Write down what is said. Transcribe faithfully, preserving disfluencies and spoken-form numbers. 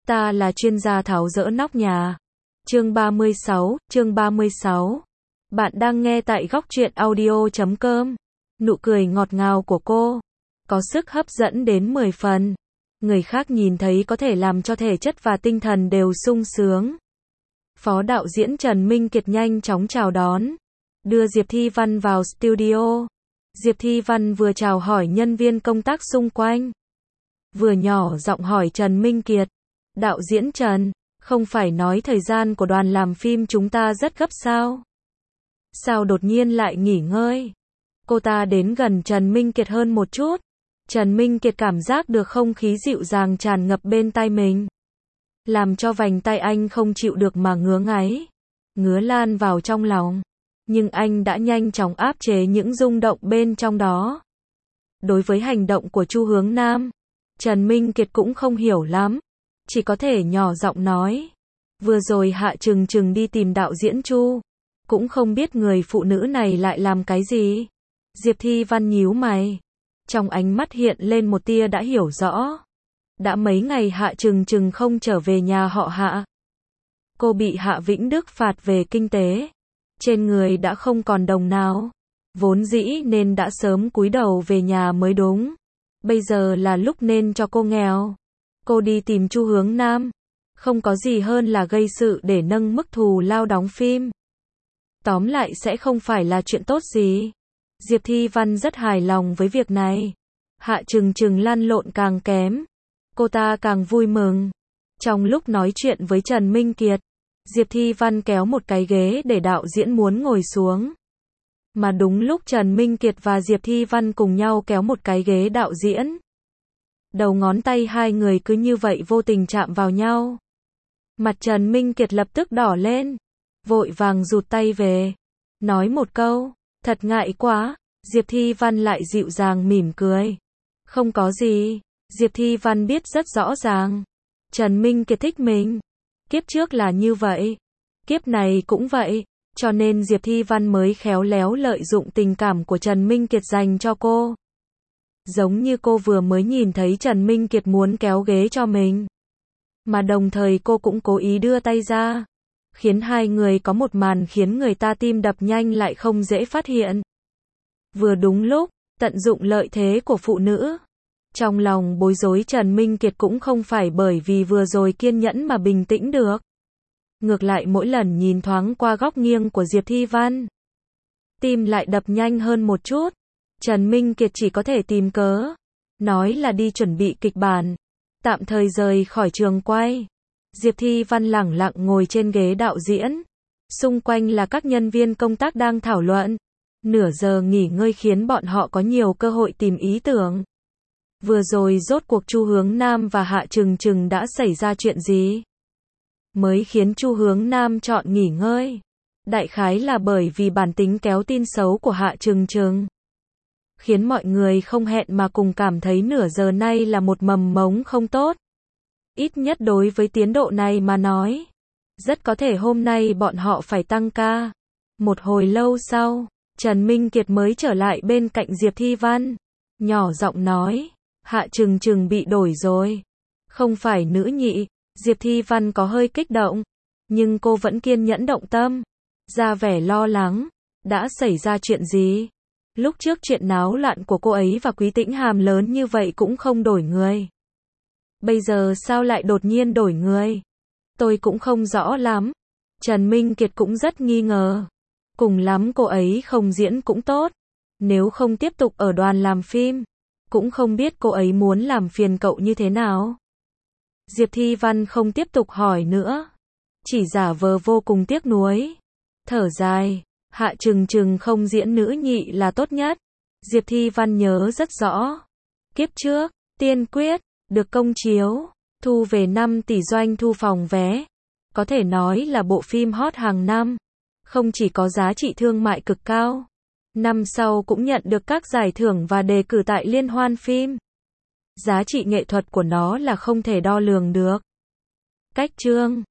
Ta là chuyên gia tháo dỡ nóc nhà. Chương ba mươi sáu, chương ba mươi sáu. Bạn đang nghe tại góc truyện audio chấm com. Nụ cười ngọt ngào của cô có sức hấp dẫn đến mười phần. Người khác nhìn thấy có thể làm cho thể chất và tinh thần đều sung sướng. Phó đạo diễn Trần Minh Kiệt nhanh chóng chào đón, đưa Diệp Thi Văn vào studio. Diệp Thi Văn vừa chào hỏi nhân viên công tác xung quanh, vừa nhỏ giọng hỏi Trần Minh Kiệt, đạo diễn Trần, không phải nói thời gian của đoàn làm phim chúng ta rất gấp sao? Sao đột nhiên lại nghỉ ngơi? Cô ta đến gần Trần Minh Kiệt hơn một chút. Trần Minh Kiệt cảm giác được không khí dịu dàng tràn ngập bên tai mình, làm cho vành tay anh không chịu được mà ngứa ngáy, ngứa lan vào trong lòng. Nhưng anh đã nhanh chóng áp chế những rung động bên trong đó. Đối với hành động của Chu Hướng Nam, Trần Minh Kiệt cũng không hiểu lắm, chỉ có thể nhỏ giọng nói, vừa rồi Hạ Trừng Trừng đi tìm đạo diễn Chu, cũng không biết người phụ nữ này lại làm cái gì. Diệp Thi Văn nhíu mày, trong ánh mắt hiện lên một tia đã hiểu rõ. Đã mấy ngày Hạ Trừng Trừng không trở về nhà họ Hạ. Cô bị Hạ Vĩnh Đức phạt về kinh tế, trên người đã không còn đồng nào, vốn dĩ nên đã sớm cúi đầu về nhà mới đúng. Bây giờ là lúc nên cho cô nghèo. Cô đi tìm Chu Hướng Nam, không có gì hơn là gây sự để nâng mức thù lao đóng phim. Tóm lại sẽ không phải là chuyện tốt gì. Diệp Thi Văn rất hài lòng với việc này. Hạ Trừng Trừng lăn lộn càng kém, cô ta càng vui mừng. Trong lúc nói chuyện với Trần Minh Kiệt, Diệp Thi Văn kéo một cái ghế để đạo diễn muốn ngồi xuống. Mà đúng lúc Trần Minh Kiệt và Diệp Thi Văn cùng nhau kéo một cái ghế đạo diễn, đầu ngón tay hai người cứ như vậy vô tình chạm vào nhau. Mặt Trần Minh Kiệt lập tức đỏ lên, vội vàng rụt tay về, nói một câu, thật ngại quá. Diệp Thi Văn lại dịu dàng mỉm cười, không có gì. Diệp Thi Văn biết rất rõ ràng, Trần Minh Kiệt thích mình. Kiếp trước là như vậy, kiếp này cũng vậy, cho nên Diệp Thi Văn mới khéo léo lợi dụng tình cảm của Trần Minh Kiệt dành cho cô. Giống như cô vừa mới nhìn thấy Trần Minh Kiệt muốn kéo ghế cho mình, mà đồng thời cô cũng cố ý đưa tay ra, khiến hai người có một màn khiến người ta tim đập nhanh lại không dễ phát hiện. Vừa đúng lúc, tận dụng lợi thế của phụ nữ. Trong lòng bối rối Trần Minh Kiệt cũng không phải bởi vì vừa rồi kiên nhẫn mà bình tĩnh được. Ngược lại mỗi lần nhìn thoáng qua góc nghiêng của Diệp Thi Văn, tim lại đập nhanh hơn một chút. Trần Minh Kiệt chỉ có thể tìm cớ, nói là đi chuẩn bị kịch bản, tạm thời rời khỏi trường quay. Diệp Thi Văn lẳng lặng ngồi trên ghế đạo diễn, xung quanh là các nhân viên công tác đang thảo luận. Nửa giờ nghỉ ngơi khiến bọn họ có nhiều cơ hội tìm ý tưởng. Vừa rồi rốt cuộc Chu Hướng Nam và Hạ Trừng Trừng đã xảy ra chuyện gì mới khiến Chu Hướng Nam chọn nghỉ ngơi? Đại khái là bởi vì bản tính kéo tin xấu của Hạ Trừng Trừng, khiến mọi người không hẹn mà cùng cảm thấy nửa giờ nay là một mầm mống không tốt. Ít nhất đối với tiến độ này mà nói, rất có thể hôm nay bọn họ phải tăng ca. Một hồi lâu sau, Trần Minh Kiệt mới trở lại bên cạnh Diệp Thi Văn, nhỏ giọng nói, Hạ Trừng Trừng bị đổi rồi, không phải nữ nhị. Diệp Thi Văn có hơi kích động, nhưng cô vẫn kiên nhẫn động tâm, ra vẻ lo lắng. Đã xảy ra chuyện gì? Lúc trước chuyện náo loạn của cô ấy và Quý Tĩnh Hàm lớn như vậy cũng không đổi người, bây giờ sao lại đột nhiên đổi người? Tôi cũng không rõ lắm. Trần Minh Kiệt cũng rất nghi ngờ. Cùng lắm cô ấy không diễn cũng tốt, nếu không tiếp tục ở đoàn làm phim, cũng không biết cô ấy muốn làm phiền cậu như thế nào. Diệp Thi Văn không tiếp tục hỏi nữa, chỉ giả vờ vô cùng tiếc nuối, thở dài, Hạ Trừng Trừng không diễn nữ nhị là tốt nhất. Diệp Thi Văn nhớ rất rõ, kiếp trước, Tiên Quyết, được công chiếu, thu về năm tỷ doanh thu phòng vé, có thể nói là bộ phim hot hàng năm, không chỉ có giá trị thương mại cực cao, năm sau cũng nhận được các giải thưởng và đề cử tại liên hoan phim. Giá trị nghệ thuật của nó là không thể đo lường được. Cách chương